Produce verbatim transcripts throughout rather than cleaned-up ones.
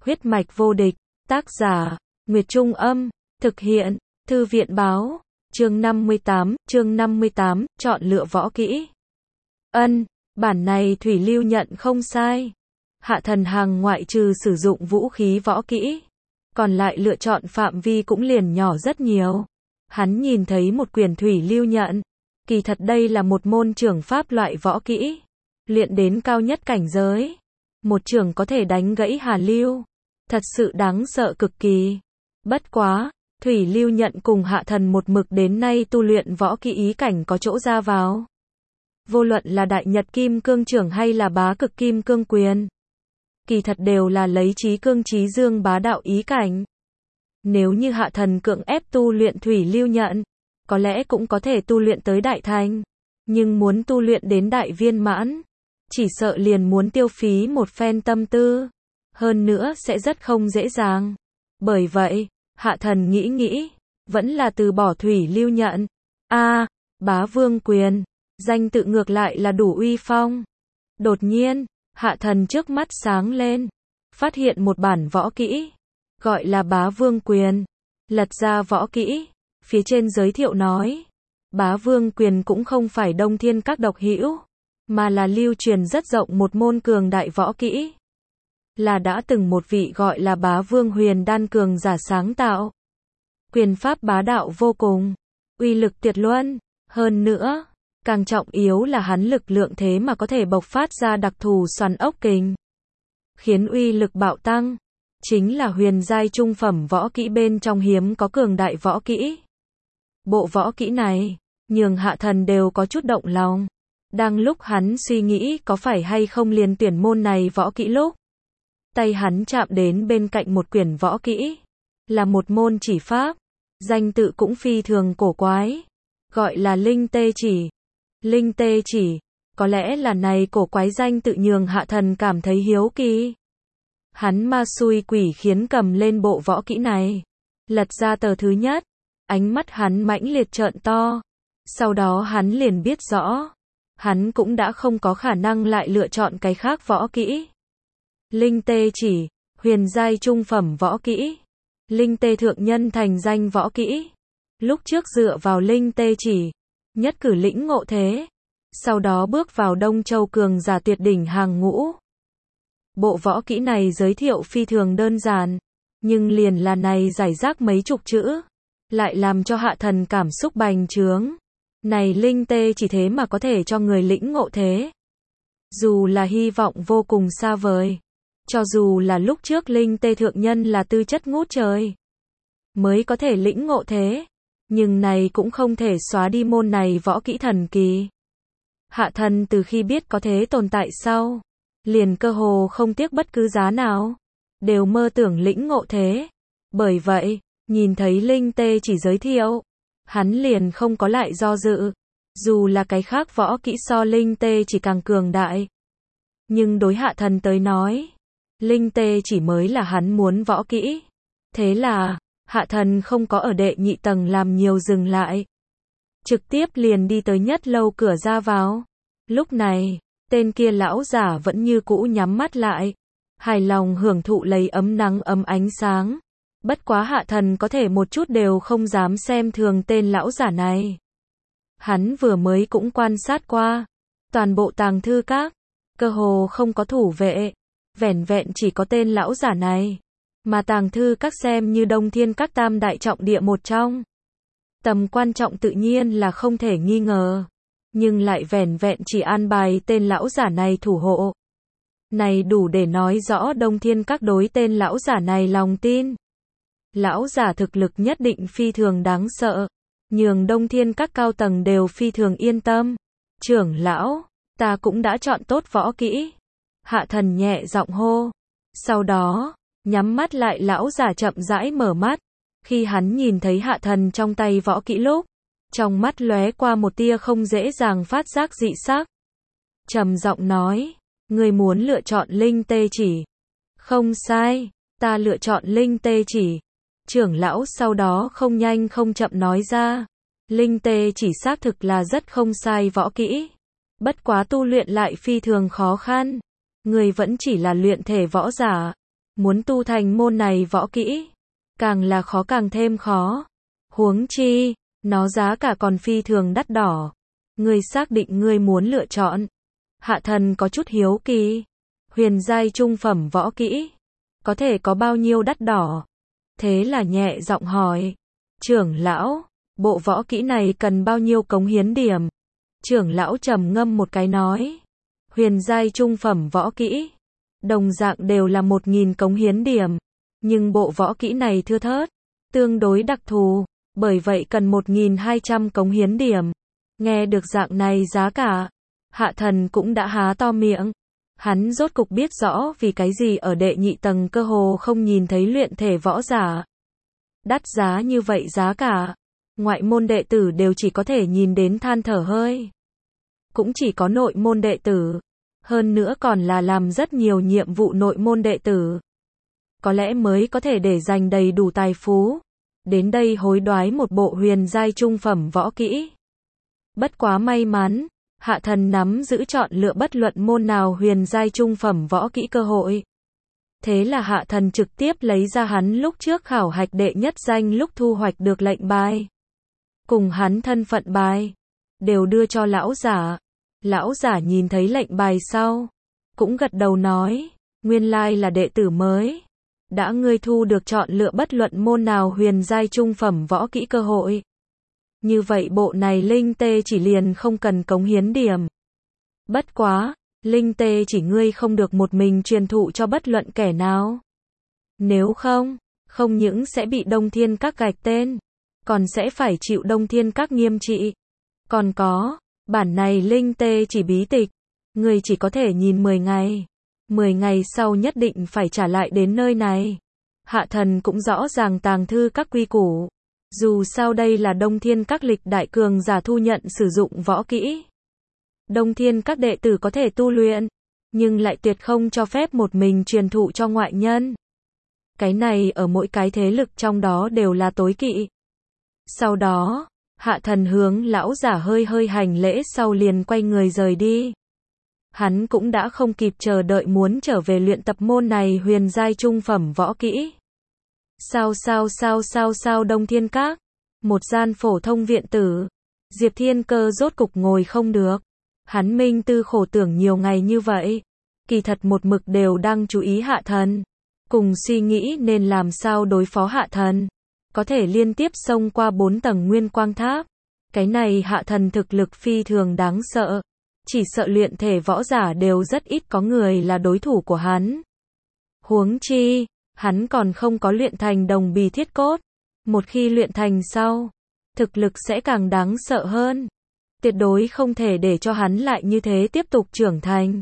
Huyết mạch vô địch, tác giả, Nguyệt Trung Âm, thực hiện, Thư viện Báo, chương năm mươi tám, chương năm mươi tám, chọn lựa võ kỹ. Ân, bản này Thủy Lưu nhận không sai. Hạ Thần Hằng ngoại trừ sử dụng vũ khí võ kỹ, còn lại lựa chọn phạm vi cũng liền nhỏ rất nhiều. Hắn nhìn thấy một quyển Thủy Lưu nhận, kỳ thật đây là một môn trưởng pháp loại võ kỹ, luyện đến cao nhất cảnh giới, một trường có thể đánh gãy Hà Lưu, thật sự đáng sợ cực kỳ. Bất quá, Thủy Lưu nhận cùng Hạ Thần một mực đến nay tu luyện võ kỹ ý cảnh có chỗ ra vào. Vô luận là Đại Nhật Kim Cương Trưởng hay là Bá Cực Kim Cương Quyền, kỳ thật đều là lấy Chí Cương Chí Dương bá đạo ý cảnh. Nếu như Hạ Thần cưỡng ép tu luyện Thủy Lưu nhận, có lẽ cũng có thể tu luyện tới đại thành, nhưng muốn tu luyện đến đại viên mãn, chỉ sợ liền muốn tiêu phí một phen tâm tư, hơn nữa sẽ rất không dễ dàng. Bởi vậy, Hạ Thần nghĩ nghĩ, vẫn là từ bỏ Thủy Lưu nhận. A, à, Bá Vương Quyền, danh tự ngược lại là đủ uy phong. Đột nhiên, Hạ Thần trước mắt sáng lên, phát hiện một bản võ kỹ, gọi là Bá Vương Quyền. Lật ra võ kỹ, phía trên giới thiệu nói, Bá Vương Quyền cũng không phải Đông Thiên Các độc hữu, mà là lưu truyền rất rộng một môn cường đại võ kỹ, là đã từng một vị gọi là Bá Vương Huyền Đan cường giả sáng tạo. Quyền pháp bá đạo vô cùng, uy lực tuyệt luân, hơn nữa, càng trọng yếu là hắn lực lượng thế mà có thể bộc phát ra đặc thù xoắn ốc kình, khiến uy lực bạo tăng, chính là huyền giai trung phẩm võ kỹ bên trong hiếm có cường đại võ kỹ. Bộ võ kỹ này, nhường Hạ Thần đều có chút động lòng. Đang lúc hắn suy nghĩ có phải hay không liền tuyển môn này võ kỹ lúc, tay hắn chạm đến bên cạnh một quyển võ kỹ, là một môn chỉ pháp, danh tự cũng phi thường cổ quái, gọi là Linh Tê Chỉ. Linh Tê Chỉ, có lẽ là này cổ quái danh tự nhường Hạ Thần cảm thấy hiếu kỳ. Hắn ma xui quỷ khiến cầm lên bộ võ kỹ này, lật ra tờ thứ nhất, ánh mắt hắn mãnh liệt trợn to, sau đó hắn liền biết rõ, hắn cũng đã không có khả năng lại lựa chọn cái khác võ kỹ. Linh Tê Chỉ, huyền giai trung phẩm võ kỹ, Linh Tê thượng nhân thành danh võ kỹ. Lúc trước dựa vào Linh Tê Chỉ, nhất cử lĩnh ngộ thế, sau đó bước vào Đông Châu cường giả tuyệt đỉnh hàng ngũ. Bộ võ kỹ này giới thiệu phi thường đơn giản, nhưng liền là này giải rác mấy chục chữ, lại làm cho Hạ Thần cảm xúc bành trướng. Này Linh Tê Chỉ thế mà có thể cho người lĩnh ngộ thế, dù là hy vọng vô cùng xa vời. Cho dù là lúc trước Linh Tê thượng nhân là tư chất ngút trời, mới có thể lĩnh ngộ thế, nhưng này cũng không thể xóa đi môn này võ kỹ thần kỳ. Hạ Thần từ khi biết có thế tồn tại sau, liền cơ hồ không tiếc bất cứ giá nào, đều mơ tưởng lĩnh ngộ thế. Bởi vậy, nhìn thấy Linh Tê Chỉ giới thiệu, hắn liền không có lại do dự, dù là cái khác võ kỹ so Linh Tê Chỉ càng cường đại. Nhưng đối Hạ Thần tới nói, Linh Tê Chỉ mới là hắn muốn võ kỹ. Thế là, Hạ Thần không có ở đệ nhị tầng làm nhiều dừng lại, trực tiếp liền đi tới nhất lâu cửa ra vào. Lúc này, tên kia lão giả vẫn như cũ nhắm mắt lại, hài lòng hưởng thụ lấy ấm nắng ấm ánh sáng. Bất quá Hạ Thần có thể một chút đều không dám xem thường tên lão giả này. Hắn vừa mới cũng quan sát qua, toàn bộ tàng thư các, cơ hồ không có thủ vệ, vẻn vẹn chỉ có tên lão giả này, mà tàng thư các xem như Đông Thiên Các tam đại trọng địa một trong. Tầm quan trọng tự nhiên là không thể nghi ngờ, nhưng lại vẻn vẹn chỉ an bài tên lão giả này thủ hộ. Này đủ để nói rõ Đông Thiên Các đối tên lão giả này lòng tin. Lão giả thực lực nhất định phi thường đáng sợ, nhường Đông Thiên Các cao tầng đều phi thường yên tâm. Trưởng lão, ta cũng đã chọn tốt võ kỹ. Hạ Thần nhẹ giọng hô. Sau đó, nhắm mắt lại lão giả chậm rãi mở mắt. Khi hắn nhìn thấy Hạ Thần trong tay võ kỹ lúc, trong mắt lóe qua một tia không dễ dàng phát giác dị sắc. Trầm giọng nói, ngươi muốn lựa chọn Linh Tê Chỉ. Không sai, ta lựa chọn Linh Tê Chỉ. Trưởng lão sau đó không nhanh không chậm nói ra, Linh Tê Chỉ xác thực là rất không sai võ kỹ, bất quá tu luyện lại phi thường khó khăn, người vẫn chỉ là luyện thể võ giả, Muốn tu thành môn này võ kỹ, càng là khó càng thêm khó. Huống chi, nó giá cả còn phi thường đắt đỏ. Ngươi xác định ngươi muốn lựa chọn. Hạ thần có chút hiếu kỳ. Huyền giai trung phẩm võ kỹ, có thể có bao nhiêu đắt đỏ? Thế là nhẹ giọng hỏi. Trưởng lão, bộ võ kỹ này cần bao nhiêu cống hiến điểm? Trưởng lão trầm ngâm một cái nói. Huyền giai trung phẩm võ kỹ, đồng dạng đều là một nghìn cống hiến điểm. Nhưng bộ võ kỹ này thưa thớt, tương đối đặc thù, bởi vậy cần một nghìn hai trăm cống hiến điểm. Nghe được dạng này giá cả, hạ thần cũng đã há to miệng. Hắn rốt cục biết rõ vì cái gì ở đệ nhị tầng cơ hồ không nhìn thấy luyện thể võ giả. Đắt giá như vậy giá cả, ngoại môn đệ tử đều chỉ có thể nhìn đến than thở hơi. Cũng chỉ có nội môn đệ tử, hơn nữa còn là làm rất nhiều nhiệm vụ nội môn đệ tử. Có lẽ mới có thể để dành đầy đủ tài phú, đến đây hối đoái một bộ huyền giai trung phẩm võ kỹ. Bất quá may mắn, hạ thần nắm giữ chọn lựa bất luận môn nào huyền giai trung phẩm võ kỹ cơ hội. Thế là hạ thần trực tiếp lấy ra hắn lúc trước khảo hạch đệ nhất danh lúc thu hoạch được lệnh bài. Cùng hắn thân phận bài, đều đưa cho lão giả. Lão giả nhìn thấy lệnh bài sau, cũng gật đầu nói, nguyên lai là đệ tử mới. Đã ngươi thu được chọn lựa bất luận môn nào huyền giai trung phẩm võ kỹ cơ hội. Như vậy bộ này linh tê chỉ liền không cần cống hiến điểm. Bất quá, linh tê chỉ ngươi không được một mình truyền thụ cho bất luận kẻ nào. Nếu không, không những sẽ bị Đông Thiên Các gạch tên, còn sẽ phải chịu Đông Thiên Các nghiêm trị. Còn có, bản này linh tê chỉ bí tịch, ngươi chỉ có thể nhìn mười ngày. mười ngày sau nhất định phải trả lại đến nơi này. Hạ thần cũng rõ ràng tàng thư các quy củ. Dù sao đây là Đông Thiên Các lịch đại cường giả thu nhận sử dụng võ kỹ. Đông Thiên Các đệ tử có thể tu luyện, nhưng lại tuyệt không cho phép một mình truyền thụ cho ngoại nhân. Cái này ở mỗi cái thế lực trong đó đều là tối kỵ. Sau đó, hạ thần hướng lão giả hơi hơi hành lễ sau liền quay người rời đi. Hắn cũng đã không kịp chờ đợi muốn trở về luyện tập môn này huyền giai trung phẩm võ kỹ. Sao sao sao sao sao Đông Thiên Các, một gian phổ thông viện tử. Diệp Thiên Cơ rốt cục ngồi không được. Hắn minh tư khổ tưởng nhiều ngày như vậy, kỳ thật một mực đều đang chú ý hạ thần, cùng suy nghĩ nên làm sao đối phó hạ thần, có thể liên tiếp xông qua bốn tầng nguyên quang tháp. Cái này hạ thần thực lực phi thường đáng sợ, chỉ sợ luyện thể võ giả đều rất ít có người là đối thủ của hắn. Huống chi, hắn còn không có luyện thành đồng bì thiết cốt, một khi luyện thành sau, thực lực sẽ càng đáng sợ hơn. Tuyệt đối không thể để cho hắn lại như thế tiếp tục trưởng thành.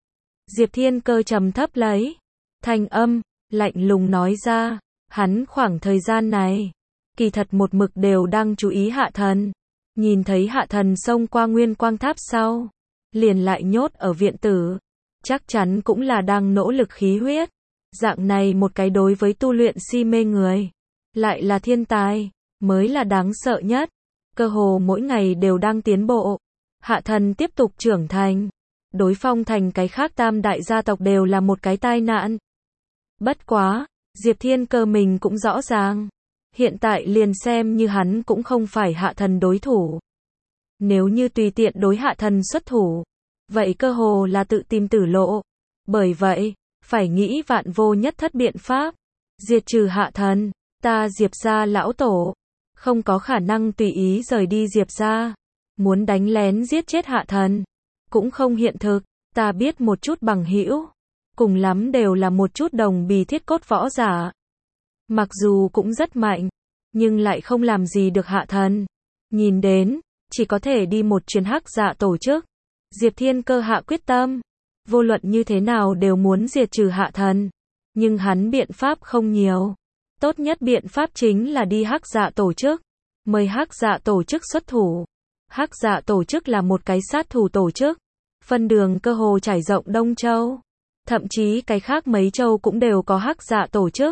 Diệp Thiên Cơ trầm thấp lấy thanh âm, lạnh lùng nói ra, hắn khoảng thời gian này, kỳ thật một mực đều đang chú ý hạ thần. Nhìn thấy hạ thần xông qua nguyên quang tháp sau, liền lại nhốt ở viện tử. Chắc chắn cũng là đang nỗ lực khí huyết. Dạng này một cái đối với tu luyện si mê người, lại là thiên tài, mới là đáng sợ nhất. Cơ hồ mỗi ngày đều đang tiến bộ. Hạ thần tiếp tục trưởng thành. Đối phong thành cái khác tam đại gia tộc đều là một cái tai nạn. Bất quá, Diệp Thiên Cơ mình cũng rõ ràng. Hiện tại liền xem như hắn cũng không phải hạ thần đối thủ. Nếu như tùy tiện đối hạ thần xuất thủ, vậy cơ hồ là tự tìm tử lộ. Bởi vậy, phải nghĩ vạn vô nhất thất biện pháp, diệt trừ hạ thần. Ta Diệp gia lão tổ, không có khả năng tùy ý rời đi Diệp gia. Muốn đánh lén giết chết hạ thần, cũng không hiện thực. Ta biết một chút bằng hữu, cùng lắm đều là một chút đồng bì thiết cốt võ giả. Mặc dù cũng rất mạnh, nhưng lại không làm gì được hạ thần. Nhìn đến, chỉ có thể đi một chuyến hắc dạ tổ chức. Diệp Thiên Cơ hạ quyết tâm, vô luận như thế nào đều muốn diệt trừ hạ thần. Nhưng hắn biện pháp không nhiều. Tốt nhất biện pháp chính là đi hắc dạ tổ chức, mời hắc dạ tổ chức xuất thủ. Hắc dạ tổ chức là một cái sát thủ tổ chức, phân đường cơ hồ trải rộng Đông Châu. Thậm chí cái khác mấy châu cũng đều có hắc dạ tổ chức.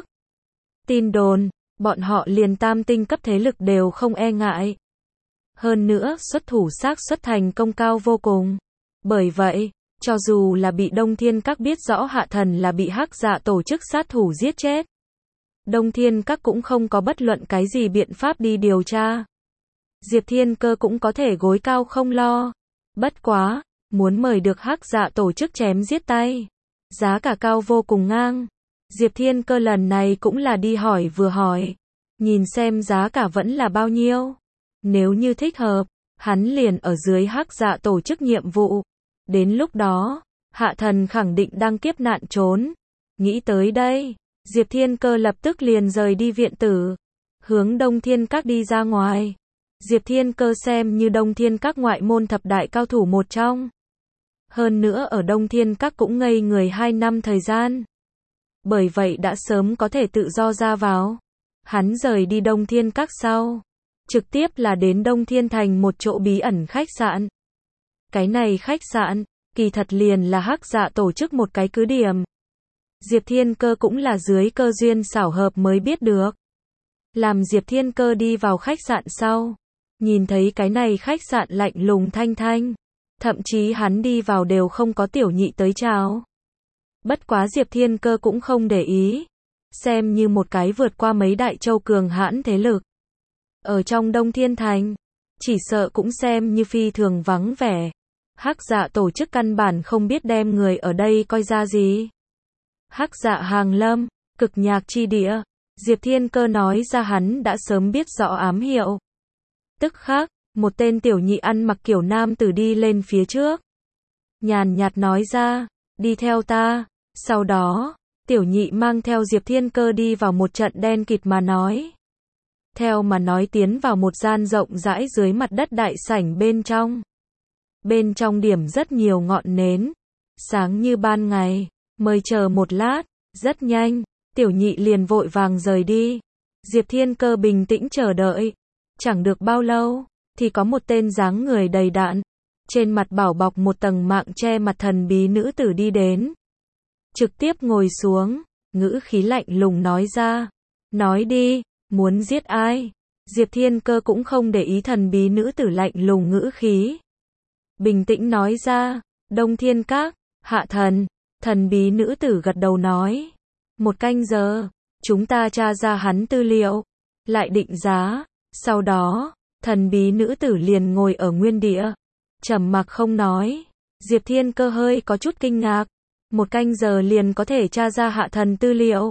Tin đồn, bọn họ liền tam tinh cấp thế lực đều không e ngại. Hơn nữa, xuất thủ xác suất thành công cao vô cùng. Bởi vậy, Cho dù là bị Đông Thiên Các biết rõ Hạ Thần là bị Hắc Dạ tổ chức sát thủ giết chết, Đông Thiên Các cũng không có bất luận cái gì biện pháp đi điều tra. Diệp Thiên Cơ cũng có thể gối cao không lo. Bất quá, muốn mời được Hắc Dạ tổ chức chém giết tay, giá cả cao vô cùng ngang. Diệp Thiên Cơ lần này cũng là đi hỏi vừa hỏi, nhìn xem giá cả vẫn là bao nhiêu. Nếu như thích hợp, hắn liền ở dưới Hắc Dạ tổ chức nhiệm vụ. Đến lúc đó, Hạ Thần khẳng định đang kiếp nạn trốn. Nghĩ tới đây, Diệp Thiên Cơ lập tức liền rời đi viện tử, hướng Đông Thiên Các đi ra ngoài. Diệp Thiên Cơ xem như Đông Thiên Các ngoại môn thập đại cao thủ một trong. Hơn nữa ở Đông Thiên Các cũng ngây người hai năm thời gian. Bởi vậy đã sớm có thể tự do ra vào. Hắn rời đi Đông Thiên Các sau, trực tiếp là đến Đông Thiên Thành một chỗ bí ẩn khách sạn. Cái này khách sạn, kỳ thật liền là Hắc Dạ tổ chức một cái cứ điểm. Diệp Thiên Cơ cũng là dưới cơ duyên xảo hợp mới biết được. Làm Diệp Thiên Cơ đi vào khách sạn sau, nhìn thấy cái này khách sạn lạnh lùng thanh thanh, thậm chí hắn đi vào đều không có tiểu nhị tới chào. Bất quá Diệp Thiên Cơ cũng không để ý, xem như một cái vượt qua mấy đại châu cường hãn thế lực. Ở trong Đông Thiên Thành, chỉ sợ cũng xem như phi thường vắng vẻ. Hắc Dạ tổ chức căn bản không biết đem người ở đây coi ra gì. Hắc Dạ hàng lâm, cực nhạc chi địa. Diệp Thiên Cơ nói ra hắn đã sớm biết rõ ám hiệu. Tức khắc, một tên tiểu nhị ăn mặc kiểu nam tử đi lên phía trước. Nhàn nhạt nói ra, đi theo ta. Sau đó, tiểu nhị mang theo Diệp Thiên Cơ đi vào một trận đen kịt mà nói. Theo mà nói tiến vào một gian rộng rãi dưới mặt đất đại sảnh bên trong. Bên trong điểm rất nhiều ngọn nến, sáng như ban ngày. Mời chờ một lát, rất nhanh, tiểu nhị liền vội vàng rời đi. Diệp Thiên Cơ bình tĩnh chờ đợi. Chẳng được bao lâu, thì có một tên dáng người đầy đặn, trên mặt bảo bọc một tầng mạng che mặt thần bí nữ tử đi đến. Trực tiếp ngồi xuống, ngữ khí lạnh lùng nói ra. Nói đi, muốn giết ai? Diệp Thiên Cơ cũng không để ý thần bí nữ tử lạnh lùng ngữ khí. Bình tĩnh nói ra, Đông Thiên Các, Hạ Thần. Thần bí nữ tử gật đầu nói. Một canh giờ, chúng ta tra ra hắn tư liệu, lại định giá. Sau đó, thần bí nữ tử liền ngồi ở nguyên địa, trầm mặc không nói. Diệp Thiên Cơ hơi có chút kinh ngạc. Một canh giờ liền có thể tra ra Hạ Thần tư liệu.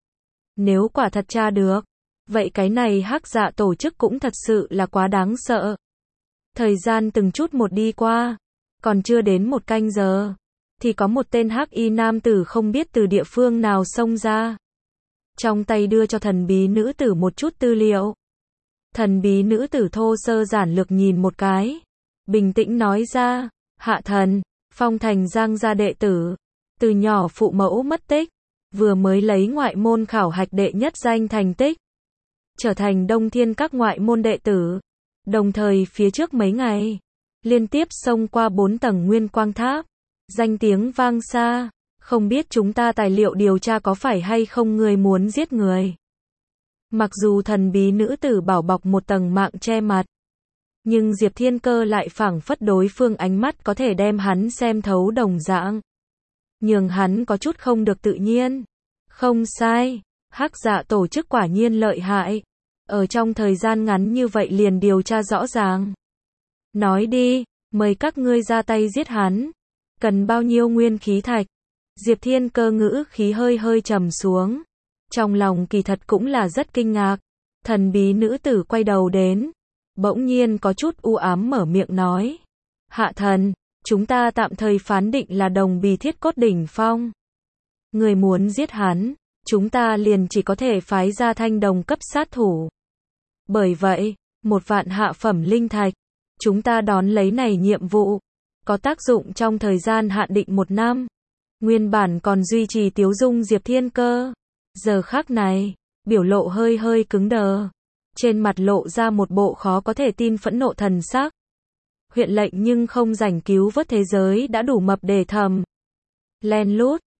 Nếu quả thật tra được, vậy cái này Hắc Dạ tổ chức cũng thật sự là quá đáng sợ. Thời gian từng chút một đi qua, còn chưa đến một canh giờ, thì có một tên hắc y nam tử không biết từ địa phương nào xông ra. Trong tay đưa cho thần bí nữ tử một chút tư liệu. Thần bí nữ tử thô sơ giản lược nhìn một cái. Bình tĩnh nói ra, Hạ Thần, Phong Thành Giang gia đệ tử. Từ nhỏ phụ mẫu mất tích. Vừa mới lấy ngoại môn khảo hạch đệ nhất danh thành tích. Trở thành Đông Thiên Các ngoại môn đệ tử. Đồng thời phía trước mấy ngày, liên tiếp xông qua bốn tầng nguyên quang tháp. Danh tiếng vang xa, không biết chúng ta tài liệu điều tra có phải hay không người muốn giết người. Mặc dù thần bí nữ tử bảo bọc một tầng mạng che mặt, nhưng Diệp Thiên Cơ lại phảng phất đối phương ánh mắt có thể đem hắn xem thấu đồng dạng. Nhường hắn có chút không được tự nhiên. Không sai, Hắc Dạ tổ chức quả nhiên lợi hại. Ở trong thời gian ngắn như vậy liền điều tra rõ ràng. Nói đi, mời các ngươi ra tay giết hắn. Cần bao nhiêu nguyên khí thạch? Diệp Thiên Cơ ngữ khí hơi hơi trầm xuống. Trong lòng kỳ thật cũng là rất kinh ngạc. Thần bí nữ tử quay đầu đến. Bỗng nhiên có chút u ám mở miệng nói. Hạ Thần, chúng ta tạm thời phán định là đồng bì thiết cốt đỉnh phong. Người muốn giết hắn, chúng ta liền chỉ có thể phái ra thanh đồng cấp sát thủ. Bởi vậy, một vạn hạ phẩm linh thạch, chúng ta đón lấy này nhiệm vụ. Có tác dụng trong thời gian hạn định một năm. Nguyên bản còn duy trì tiếu dung Diệp Thiên Cơ. Giờ khắc này, biểu lộ hơi hơi cứng đờ. Trên mặt lộ ra một bộ khó có thể tin phẫn nộ thần sắc. Huyện lệnh nhưng không rảnh cứu vớt thế giới đã đủ mập để thầm. Len lút,